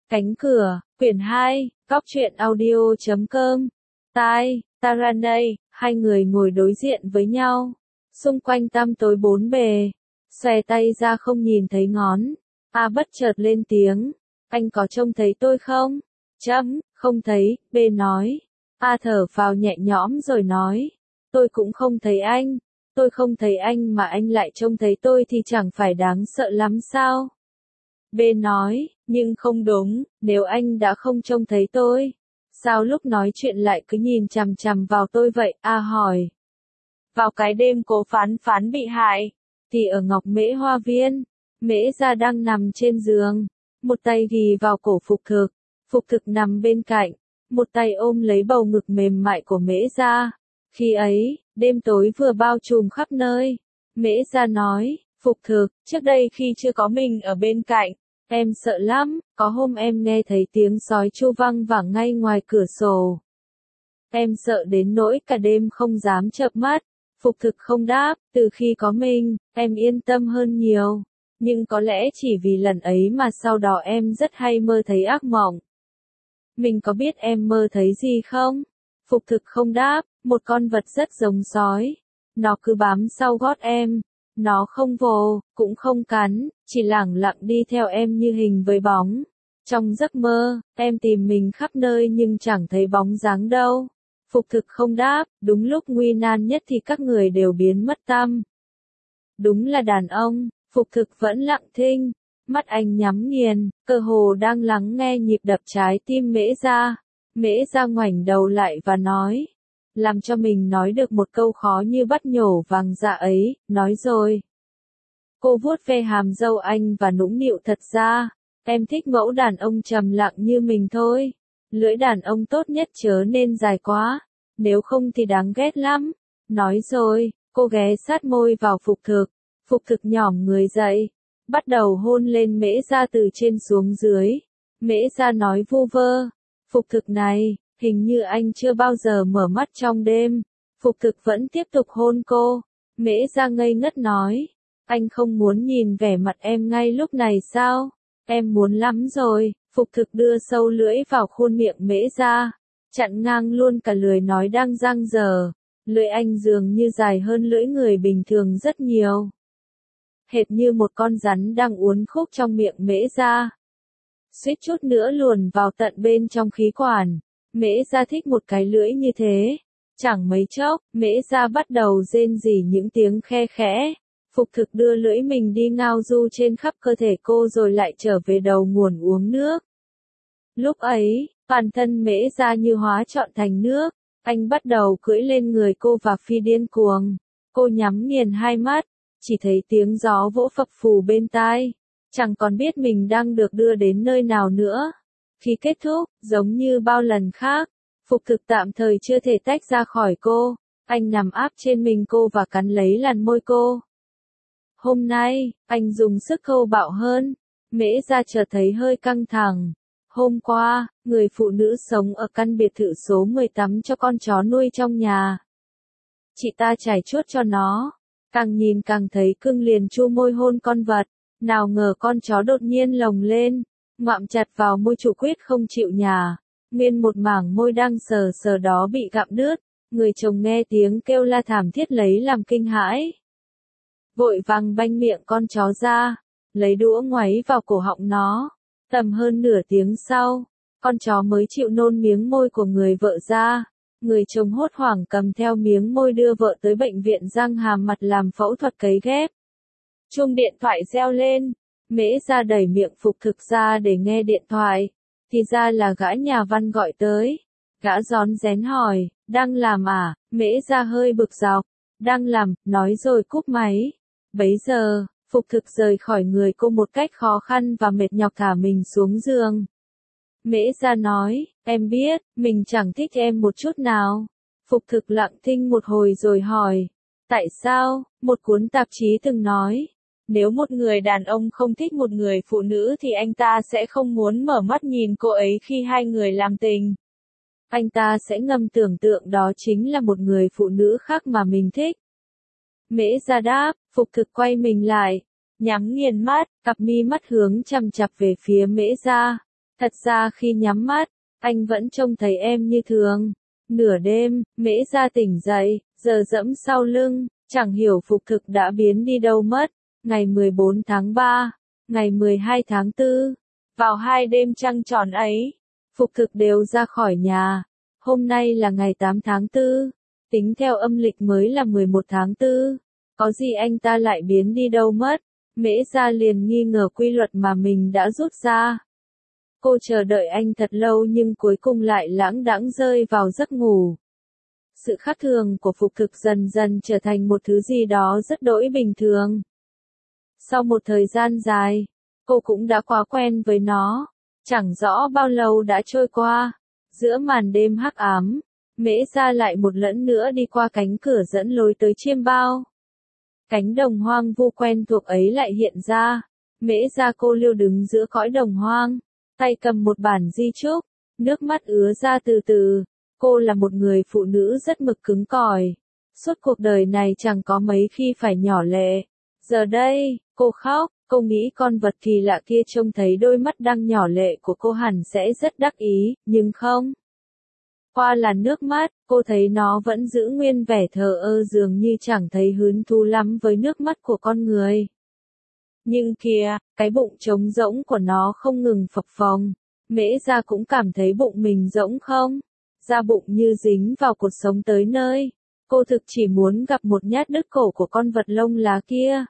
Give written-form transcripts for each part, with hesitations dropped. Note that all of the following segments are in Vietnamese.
Cánh cửa, quyển 2, góc truyện audio.com. Taranay, hai người ngồi đối diện với nhau. Xung quanh tăm tối bốn bề. Xòe tay ra không nhìn thấy ngón. A bất chợt lên tiếng. Anh có trông thấy tôi không? Không thấy, B nói. A thở phào nhẹ nhõm rồi nói. Tôi cũng không thấy anh. Tôi không thấy anh mà anh lại trông thấy tôi thì chẳng phải đáng sợ lắm sao? B nói, nhưng không đúng, nếu anh đã không trông thấy tôi, sao lúc nói chuyện lại cứ nhìn chằm chằm vào tôi vậy? A hỏi. Vào cái đêm cố phán bị hại, thì ở Ngọc Mễ Hoa Viên, Mễ Gia đang nằm trên giường, một tay ghì vào cổ Phục Thực nằm bên cạnh, một tay ôm lấy bầu ngực mềm mại của Mễ Gia. Khi ấy, đêm tối vừa bao trùm khắp nơi. Mễ Gia nói, Phục Thực, trước đây khi chưa có mình ở bên cạnh, em sợ lắm, có hôm em nghe thấy tiếng sói tru văng vẳng ngay ngoài cửa sổ. Em sợ đến nỗi cả đêm không dám chợp mắt. Phục Thực không đáp, từ khi có mình, em yên tâm hơn nhiều. Nhưng có lẽ chỉ vì lần ấy mà sau đó em rất hay mơ thấy ác mộng. Mình có biết em mơ thấy gì không? Phục Thực không đáp, một con vật rất giống sói. Nó cứ bám sau gót em. Nó không vồ, cũng không cắn, chỉ lẳng lặng đi theo em như hình với bóng. Trong giấc mơ, em tìm mình khắp nơi nhưng chẳng thấy bóng dáng đâu. Phục Thực không đáp, đúng lúc nguy nan nhất thì các người đều biến mất tăm. Đúng là đàn ông, Phục Thực vẫn lặng thinh, mắt anh nhắm nghiền, cơ hồ đang lắng nghe nhịp đập trái tim Mễ Gia. Mễ Gia ngoảnh đầu lại và nói, làm cho mình nói được một câu khó như bắt nhổ vàng dạ ấy, nói rồi. Cô vuốt ve hàm râu anh và nũng nịu, thật ra, em thích mẫu đàn ông trầm lặng như mình thôi. Lưỡi đàn ông tốt nhất chớ nên dài quá, nếu không thì đáng ghét lắm. Nói rồi, cô ghé sát môi vào Phục Thực nhỏm người dậy, bắt đầu hôn lên Mễ Gia từ trên xuống dưới. Mễ Gia nói vu vơ, Phục Thực này, hình như anh chưa bao giờ mở mắt trong đêm. Phục Thực vẫn tiếp tục hôn cô. Mễ Gia ngây ngất nói, anh không muốn nhìn vẻ mặt em ngay lúc này sao? Em muốn lắm rồi. Phục Thực đưa sâu lưỡi vào khuôn miệng Mễ Gia, chặn ngang luôn cả lời nói đang dang dở. Lưỡi anh dường như dài hơn lưỡi người bình thường rất nhiều. Hệt như một con rắn đang uốn khúc trong miệng Mễ Gia. Suýt chút nữa luồn vào tận bên trong khí quản. Mễ Gia thích một cái lưỡi như thế. Chẳng mấy chốc, Mễ Gia bắt đầu rên rỉ những tiếng khe khẽ. Phục Thực đưa lưỡi mình đi ngao du trên khắp cơ thể cô rồi lại trở về đầu nguồn uống nước. Lúc ấy, toàn thân Mễ Gia như hóa trọn thành nước. Anh bắt đầu cưỡi lên người cô và phi điên cuồng. Cô nhắm nghiền hai mắt, chỉ thấy tiếng gió vỗ phập phù bên tai. Chẳng còn biết mình đang được đưa đến nơi nào nữa. Khi kết thúc, giống như bao lần khác, Phục Thực tạm thời chưa thể tách ra khỏi cô. Anh nằm áp trên mình cô và cắn lấy làn môi cô. Hôm nay, anh dùng sức thô bạo hơn. Mễ Gia chợt thấy hơi căng thẳng. Hôm qua, người phụ nữ sống ở căn biệt thự số 10 tắm cho con chó nuôi trong nhà. Chị ta trải chuốt cho nó. Càng nhìn càng thấy cưng, liền chu môi hôn con vật. Nào ngờ con chó đột nhiên lồng lên, ngoạm chặt vào môi chủ quyết không chịu nhả. Nguyên một mảng môi đang sờ sờ đó bị gặm đứt. Người chồng nghe tiếng kêu la thảm thiết lấy làm kinh hãi. Vội vàng banh miệng con chó ra, lấy đũa ngoáy vào cổ họng nó. Tầm hơn nửa tiếng sau, con chó mới chịu nôn miếng môi của người vợ ra. Người chồng hốt hoảng cầm theo miếng môi đưa vợ tới bệnh viện răng hàm mặt làm phẫu thuật cấy ghép. Chuông điện thoại reo lên, Mễ Gia đẩy miệng Phục Thực ra để nghe điện thoại. Thì ra là gã nhà văn gọi tới. Gã rón rén hỏi, đang làm à? Mễ Gia hơi bực dọc. Đang làm, nói rồi cúp máy. Bấy giờ, Phục Thực rời khỏi người cô một cách khó khăn và mệt nhọc thả mình xuống giường. Mễ Gia nói, em biết, mình chẳng thích em một chút nào. Phục Thực lặng thinh một hồi rồi hỏi, tại sao? Một cuốn tạp chí từng nói, nếu một người đàn ông không thích một người phụ nữ thì anh ta sẽ không muốn mở mắt nhìn cô ấy khi hai người làm tình. Anh ta sẽ ngầm tưởng tượng đó chính là một người phụ nữ khác mà mình thích. Mễ Gia đáp, Phục Thực quay mình lại, nhắm nghiền mắt, cặp mi mắt hướng chằm chặp về phía Mễ Gia. Thật ra khi nhắm mắt, anh vẫn trông thấy em như thường. Nửa đêm, Mễ Gia tỉnh dậy, giờ dẫm sau lưng, chẳng hiểu Phục Thực đã biến đi đâu mất. Ngày 14 tháng 3, ngày 12 tháng 4, vào 2 đêm trăng tròn ấy, Phục Thực đều ra khỏi nhà. Hôm nay là ngày 8 tháng 4, tính theo âm lịch mới là 11 tháng 4. Có gì anh ta lại biến đi đâu mất? Mễ Gia liền nghi ngờ quy luật mà mình đã rút ra. Cô chờ đợi anh thật lâu nhưng cuối cùng lại lãng đãng rơi vào giấc ngủ. Sự khác thường của Phục Thực dần dần trở thành một thứ gì đó rất đỗi bình thường. Sau một thời gian dài, cô cũng đã quá quen với nó. Chẳng rõ bao lâu đã trôi qua. Giữa màn đêm hắc ám, Mễ Gia lại một lần nữa đi qua cánh cửa dẫn lối tới Chiêm Bao. Cánh đồng hoang vu quen thuộc ấy lại hiện ra. Mễ Gia cô liêu đứng giữa cõi đồng hoang, tay cầm một bản di chúc, nước mắt ứa ra từ từ. Cô là một người phụ nữ rất mực cứng cỏi. Suốt cuộc đời này chẳng có mấy khi phải nhỏ lệ. Giờ đây, cô khóc, cô nghĩ con vật kỳ lạ kia trông thấy đôi mắt đang nhỏ lệ của cô hẳn sẽ rất đắc ý, nhưng không. Qua làn nước mắt, cô thấy nó vẫn giữ nguyên vẻ thờ ơ dường như chẳng thấy hứng thú lắm với nước mắt của con người. Nhưng kìa, cái bụng trống rỗng của nó không ngừng phập phồng. Mễ Gia cũng cảm thấy bụng mình rỗng không? Da bụng như dính vào cột sống tới nơi. Cô thực chỉ muốn gặp một nhát đứt cổ của con vật lông lá kia.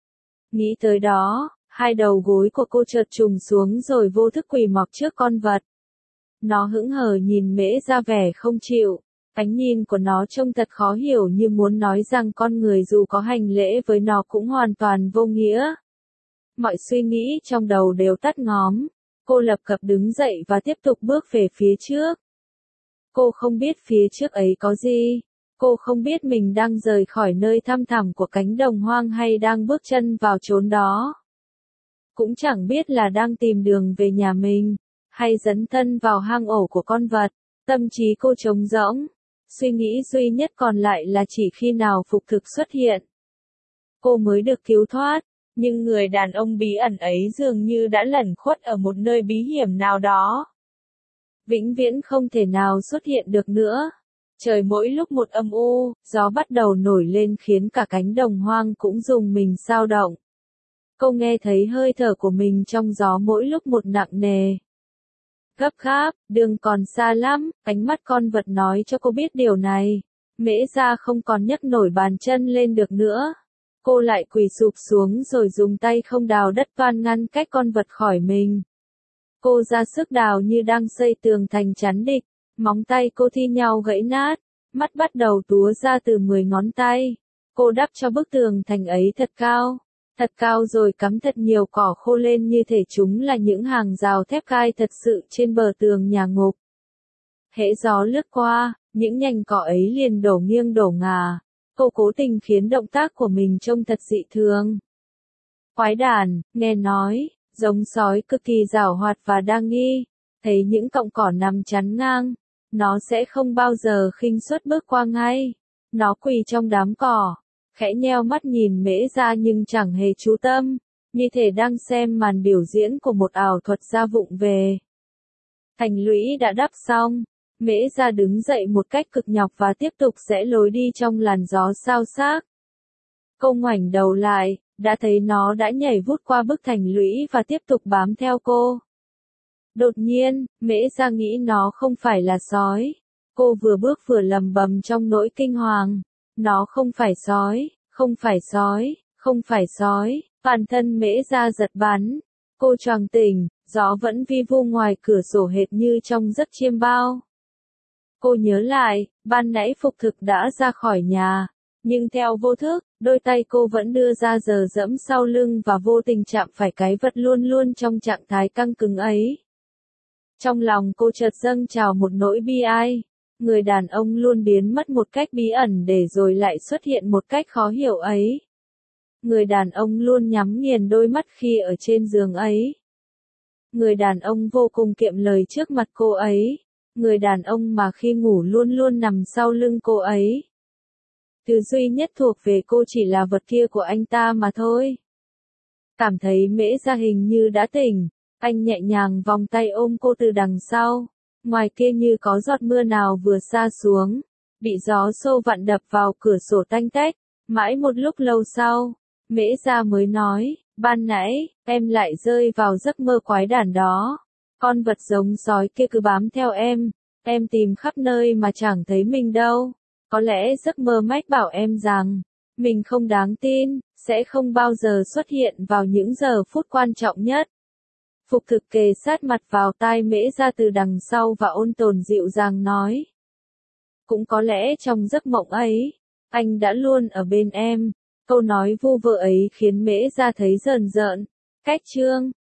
Nghĩ tới đó, hai đầu gối của cô chợt trùng xuống rồi vô thức quỳ mọp trước con vật. Nó hững hờ nhìn Mễ Gia vẻ không chịu. Ánh nhìn của nó trông thật khó hiểu như muốn nói rằng con người dù có hành lễ với nó cũng hoàn toàn vô nghĩa. Mọi suy nghĩ trong đầu đều tắt ngóm. Cô lập cập đứng dậy và tiếp tục bước về phía trước. Cô không biết phía trước ấy có gì. Cô không biết mình đang rời khỏi nơi thăm thẳm của cánh đồng hoang hay đang bước chân vào chốn đó. Cũng chẳng biết là đang tìm đường về nhà mình, hay dấn thân vào hang ổ của con vật. Tâm trí cô trống rỗng. Suy nghĩ duy nhất còn lại là chỉ khi nào Phục Thực xuất hiện, cô mới được cứu thoát. Nhưng người đàn ông bí ẩn ấy dường như đã lẩn khuất ở một nơi bí hiểm nào đó. Vĩnh viễn không thể nào xuất hiện được nữa. Trời mỗi lúc một âm u, gió bắt đầu nổi lên khiến cả cánh đồng hoang cũng rùng mình xao động. Cô nghe thấy hơi thở của mình trong gió mỗi lúc một nặng nề. Gấp gáp, đường còn xa lắm, ánh mắt con vật nói cho cô biết điều này. Mễ Gia không còn nhấc nổi bàn chân lên được nữa. Cô lại quỳ sụp xuống rồi dùng tay không đào đất van ngăn cách con vật khỏi mình. Cô ra sức đào như đang xây tường thành chắn địch. Móng tay cô thi nhau gãy nát. Mắt bắt đầu túa ra từ 10 ngón tay. Cô đắp cho bức tường thành ấy thật cao rồi cắm thật nhiều cỏ khô lên như thể chúng là những hàng rào thép gai thật sự trên bờ tường nhà ngục. Hễ gió lướt qua, những nhành cỏ ấy liền đổ nghiêng đổ ngả. Cô cố tình khiến động tác của mình trông thật dị thường. Quái đản, nghe nói, giống sói cực kỳ giảo hoạt và đa nghi. Thấy những cọng cỏ nằm chắn ngang, nó sẽ không bao giờ khinh suất bước qua ngay. Nó quỳ trong đám cỏ, khẽ nheo mắt nhìn Mễ Gia nhưng chẳng hề chú tâm, như thể đang xem màn biểu diễn của một ảo thuật gia vụng về. Thành lũy đã đắp xong. Mễ Gia đứng dậy một cách cực nhọc và tiếp tục rẽ lối đi trong làn gió xao xác. Cô ngoảnh đầu lại, đã thấy nó đã nhảy vút qua bức thành lũy và tiếp tục bám theo cô. Đột nhiên, Mễ Gia nghĩ nó không phải là sói. Cô vừa bước vừa lầm bầm trong nỗi kinh hoàng. Nó không phải sói, không phải sói, không phải sói. Bản thân Mễ Gia giật bắn. Cô choàng tỉnh, gió vẫn vi vu ngoài cửa sổ hệt như trong giấc chiêm bao. Cô nhớ lại, ban nãy Phục Thực đã ra khỏi nhà, nhưng theo vô thức, đôi tay cô vẫn đưa ra giờ dẫm sau lưng và vô tình chạm phải cái vật luôn luôn trong trạng thái căng cứng ấy. Trong lòng cô chợt dâng trào một nỗi bi ai. Người đàn ông luôn biến mất một cách bí ẩn để rồi lại xuất hiện một cách khó hiểu ấy. Người đàn ông luôn nhắm nghiền đôi mắt khi ở trên giường ấy. Người đàn ông vô cùng kiệm lời trước mặt cô ấy. Người đàn ông mà khi ngủ luôn luôn nằm sau lưng cô ấy. Thứ duy nhất thuộc về cô chỉ là vật kia của anh ta mà thôi. Cảm thấy Mễ Gia hình như đã tỉnh. Anh nhẹ nhàng vòng tay ôm cô từ đằng sau. Ngoài kia như có giọt mưa nào vừa sa xuống, bị gió xô vặn đập vào cửa sổ tanh tách. Mãi một lúc lâu sau, Mễ Gia mới nói, ban nãy, em lại rơi vào giấc mơ quái đản đó. Con vật giống sói kia cứ bám theo em tìm khắp nơi mà chẳng thấy mình đâu. Có lẽ giấc mơ mách bảo em rằng, mình không đáng tin, sẽ không bao giờ xuất hiện vào những giờ phút quan trọng nhất. Phục Thực kề sát mặt vào tai Mễ Gia từ đằng sau và ôn tồn dịu dàng nói. Cũng có lẽ trong giấc mộng ấy, anh đã luôn ở bên em. Câu nói vu vơ ấy khiến Mễ Gia thấy rờn rợn. Cách chương